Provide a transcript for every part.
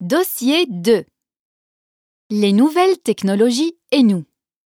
Dossier 2. Les nouvelles technologies et nous.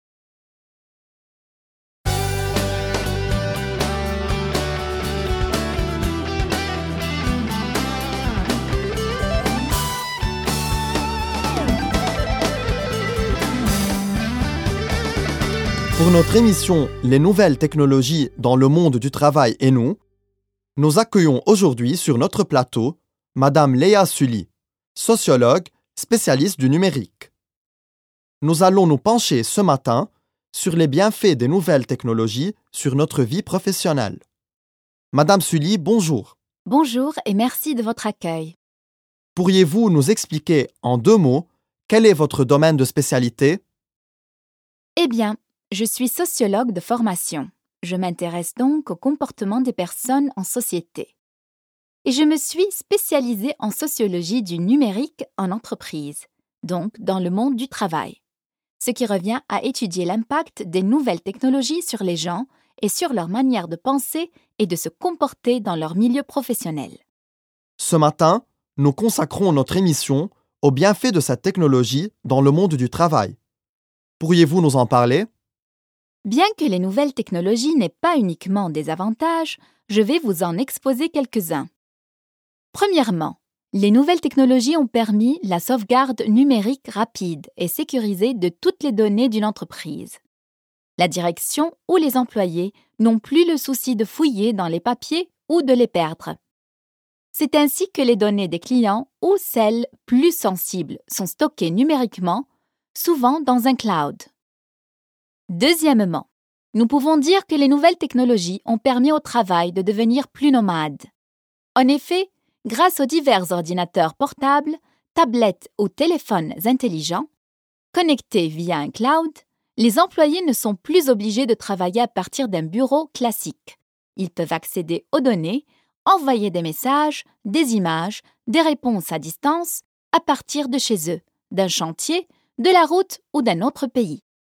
Pour notre émission Les nouvelles technologies dans le monde du travail et nous accueillons aujourd'hui sur notre plateau Madame Léa Sully, sociologue, spécialiste du numérique. Nous allons nous pencher ce matin sur les bienfaits des nouvelles technologies sur notre vie professionnelle. Madame Sully, bonjour. Bonjour et merci de votre accueil. Pourriez-vous nous expliquer en 2 mots quel est votre domaine de spécialité? Eh bien, je suis sociologue de formation. Je m'intéresse donc au comportement des personnes en société. Et je me suis spécialisée en sociologie du numérique en entreprise, donc dans le monde du travail, ce qui revient à étudier l'impact des nouvelles technologies sur les gens et sur leur manière de penser et de se comporter dans leur milieu professionnel. Ce matin, nous consacrons notre émission aux bienfaits de cette technologie dans le monde du travail. Pourriez-vous nous en parler? Bien que les nouvelles technologies n'aient pas uniquement des avantages, je vais vous en exposer quelques-uns. Premièrement, les nouvelles technologies ont permis la sauvegarde numérique rapide et sécurisée de toutes les données d'une entreprise. La direction ou les employés n'ont plus le souci de fouiller dans les papiers ou de les perdre. C'est ainsi que les données des clients ou celles plus sensibles sont stockées numériquement, souvent dans un cloud. Deuxièmement, nous pouvons dire que les nouvelles technologies ont permis au travail de devenir plus nomade. En effet, grâce aux divers ordinateurs portables, tablettes ou téléphones intelligents, connectés via un cloud, les employés ne sont plus obligés de travailler à partir d'un bureau classique. Ils peuvent accéder aux données, envoyer des messages, des images, des réponses à distance à partir de chez eux, d'un chantier, de la route ou d'un autre pays.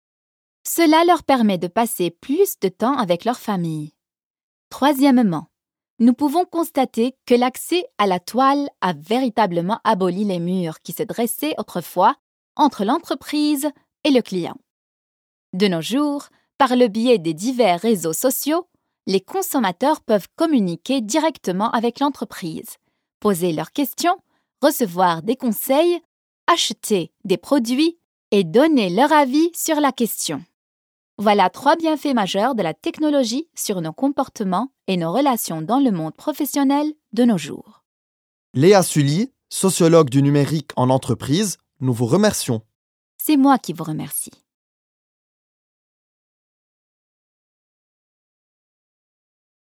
Cela leur permet de passer plus de temps avec leur famille. Troisièmement, nous pouvons constater que l'accès à la toile a véritablement aboli les murs qui se dressaient autrefois entre l'entreprise et le client. De nos jours, par le biais des divers réseaux sociaux, les consommateurs peuvent communiquer directement avec l'entreprise, poser leurs questions, recevoir des conseils, acheter des produits et donner leur avis sur la question. Voilà 3 bienfaits majeurs de la technologie sur nos comportements et nos relations dans le monde professionnel de nos jours. Léa Sully, sociologue du numérique en entreprise, nous vous remercions. C'est moi qui vous remercie.